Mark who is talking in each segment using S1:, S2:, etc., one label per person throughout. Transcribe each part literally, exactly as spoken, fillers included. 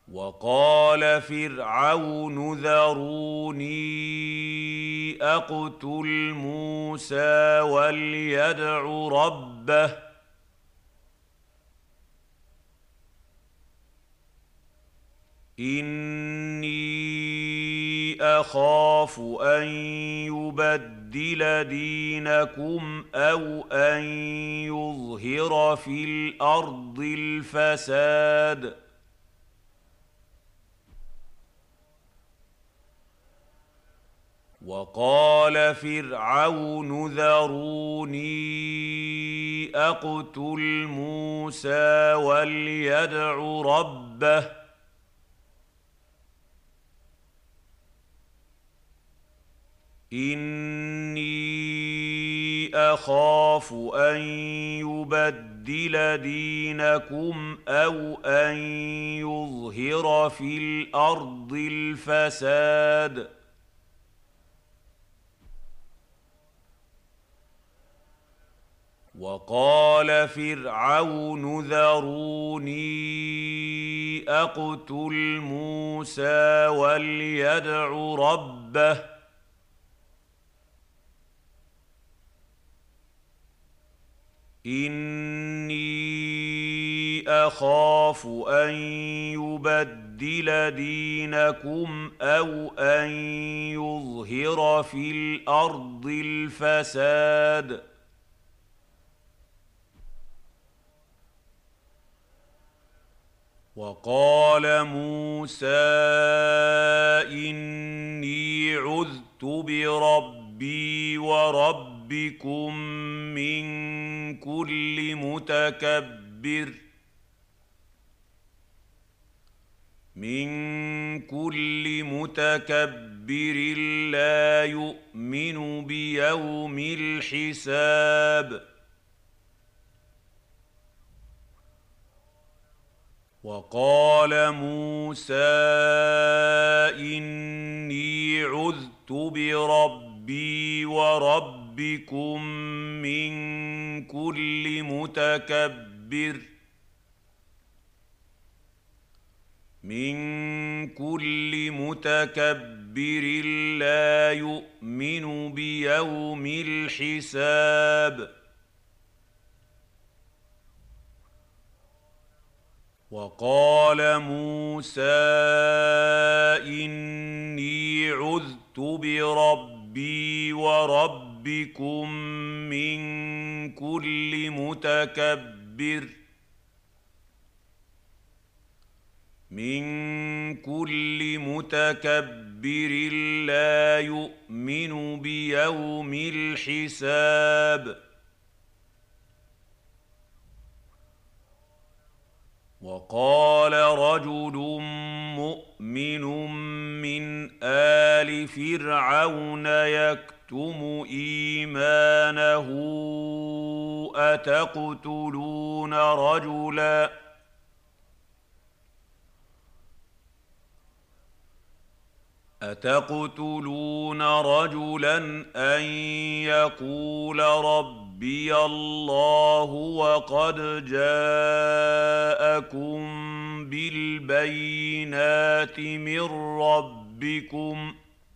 S1: وقال فرعون ذروني أقتل موسى وليدع ربه إني أخاف أن يبدل دينكم أو أن يظهر في الأرض الفساد وقال فرعون ذروني أقتل موسى وليدع ربه إني أخاف أن يبدل دينكم أو أن يظهر في الأرض الفساد وقال فرعون ذروني أقتل موسى وليدع ربه إني أخاف أن يبدل دينكم أو أن يظهر في الأرض الفساد وقال موسى إني عذت بربي وربكم من كل متكبر من كل متكبر لا يؤمن بيوم الحساب وقال موسى إني عذت بربي وربكم من كل متكبر من كل متكبر لا يؤمن بيوم الحساب وقال موسى إني عذت بربي وربكم من كل متكبر من كل متكبر لا يؤمن بيوم الحساب وقال رجل مؤمن من آل فرعون يكتم إيمانه أتقتلون رجلا أتقتلون رجلا أن يقول ربي الله وقد جاءكم بالبينات من ربكم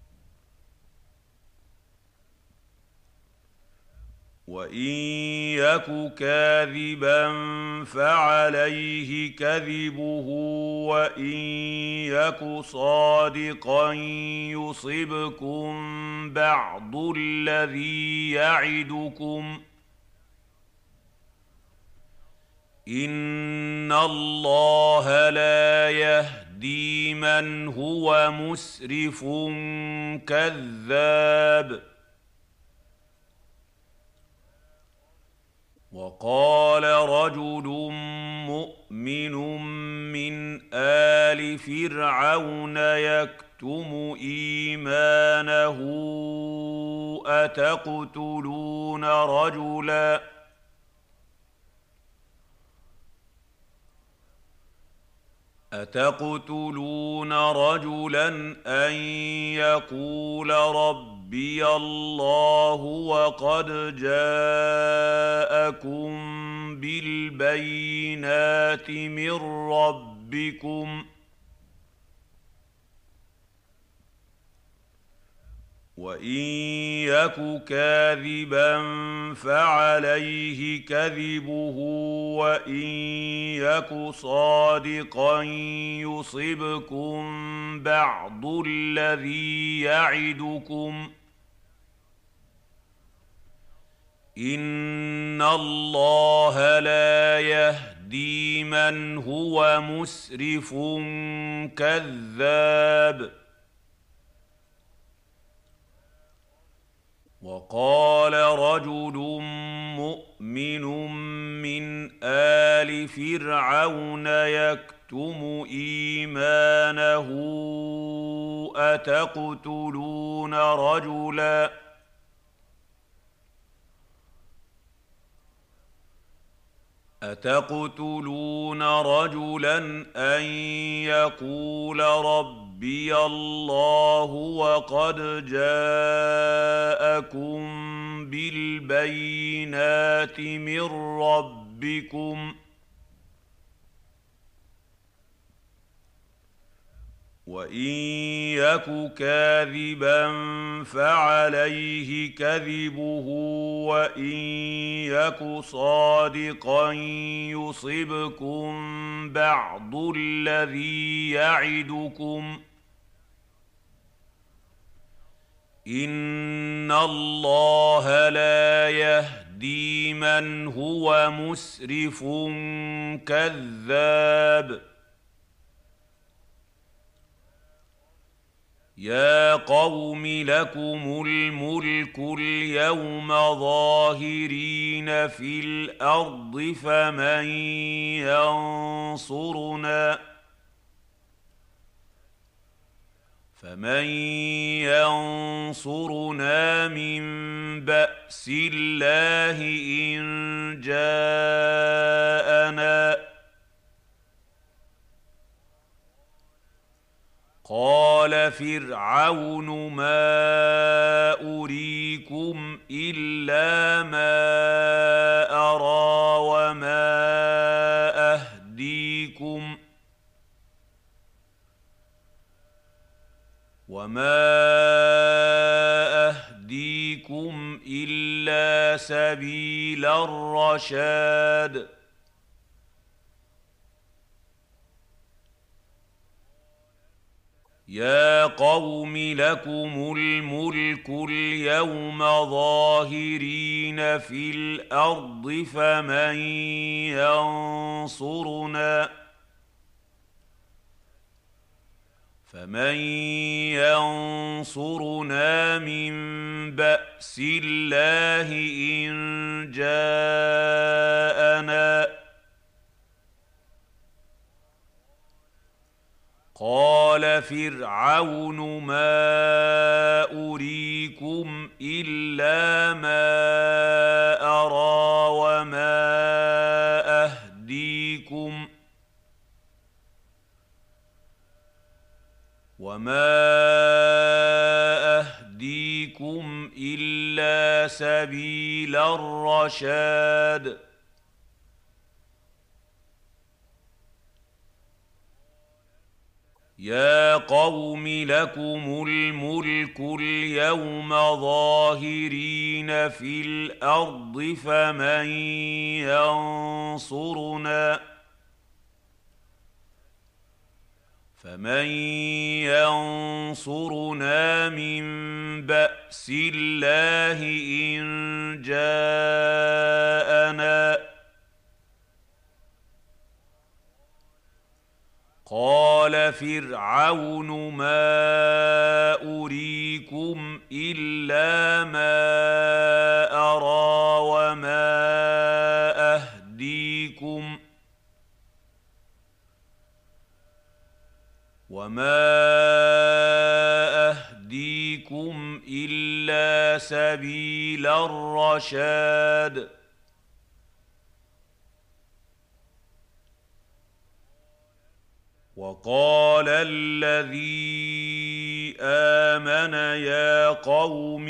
S1: وإن يك كاذبا فعليه كذبه وإن يك صادقا يصبكم بعض الذي يعدكم إن الله لا يهدي من هو مسرف كذاب وقال رجل مؤمن من آل فرعون يكتم إيمانه أتقتلون رجلا أتقتلون رجلا أن يقول ربي الله وقد جاءكم بالبينات من ربكم وإن يك كاذبا فعليه كذبه وإن يك صادقا يصبكم بعض الذي يعدكم إن الله لا يهدي من هو مسرف كذاب. وقال رجل مؤمن من آل فرعون يكتم إيمانه أتقتلون رجلا أتقتلون رجلا أن يقول ربي الله وقد جاءكم بالبينات من ربكم وإن يك كاذبا فعليه كذبه وإن يك صادقا يصبكم بعض الذي يعدكم إن الله لا يهدي من هو مسرف كذاب. يا قوم لكم الملك اليوم ظاهرين في الأرض فمن ينصرنا فمن ينصرنا من بأس الله إن جاءنا قال فرعون ما أريكم إلا ما أرى وما أهديكم وما أهديكم إلا سبيل الرشاد. يا قوم لكم الملك اليوم ظاهرين في الأرض فمن ينصرنا فمن ينصرنا من بأس الله إن جاءنا قال فرعون ما أريكم إلا ما أرى وما أهديكم وما أهديكم إلا سبيل الرشاد. يا قوم لكم الملك اليوم ظاهرين في الأرض فمن ينصرنا فمن ينصرنا من بأس الله إن جاءنا قال فرعون ما أريكم إلا ما أرى وما أهديكم وما أهديكم إلا سبيل الرشاد. وقال الذي آمن يا قوم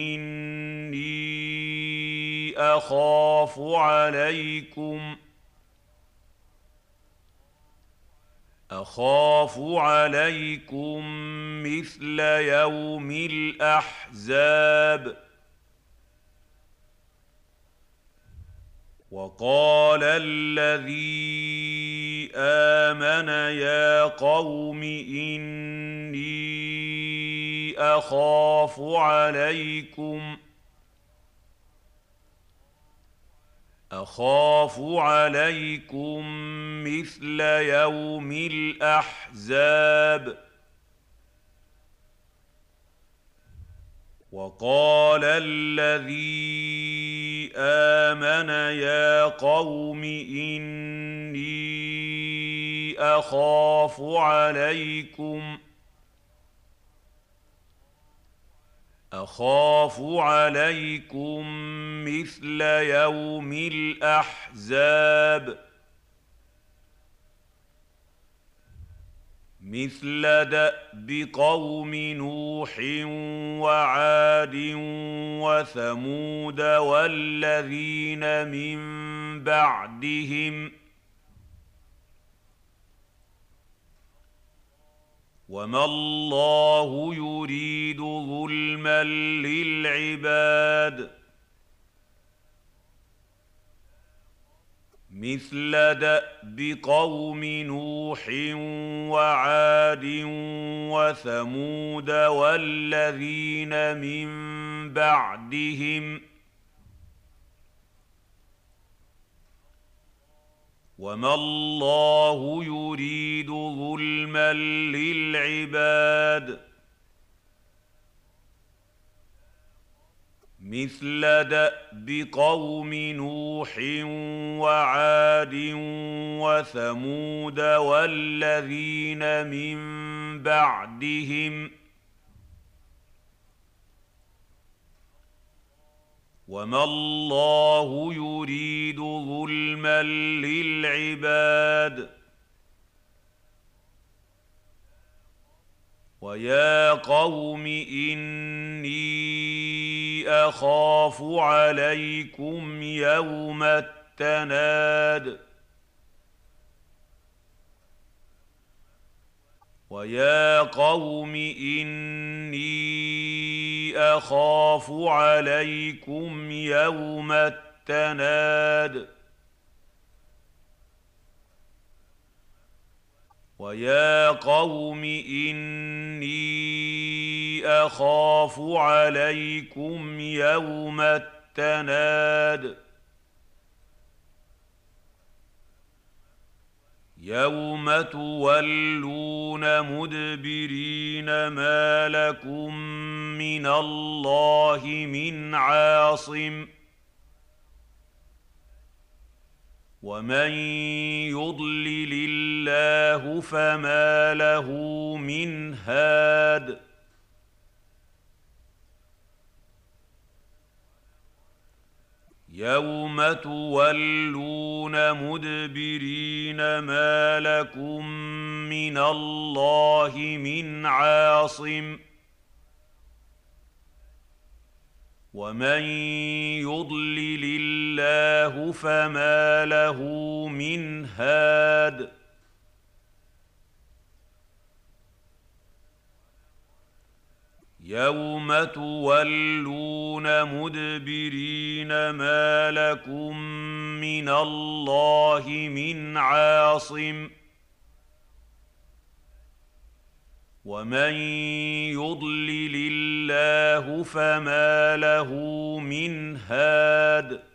S1: إني أخاف عليكم أخاف عليكم مثل يوم الأحزاب. وقال الذي آمن يا قوم إني أخاف عليكم أخاف عليكم مثل يوم الأحزاب. وقال الذي آمن يا قوم إني أخاف عليكم أخاف عليكم مثل يوم الأحزاب مثل دأب قوم نوح وعاد وثمود والذين من بعدهم وما الله يريد ظلما للعباد مثل دأب قوم نوح وعاد وثمود والذين من بعدهم وما الله يريد ظلما للعباد مثل دأب قوم نوح وعاد وثمود والذين من بعدهم وما الله يريد ظلما للعباد ويا قوم إني أخاف عليكم يوم التناد ويا قوم إني أخاف عليكم يوم التناد ويا قوم إني أخاف عليكم يوم التناد يوم تولون مدبرين ما لكم من الله من عاصم ومن يضلل الله فما له من هاد يوم تولون مدبرين ما لكم من الله من عاصم ومن يضلل الله فما له من هاد يوم تولون مدبرين ما لكم من الله من عاصم ومن يضلل الله فما له من هاد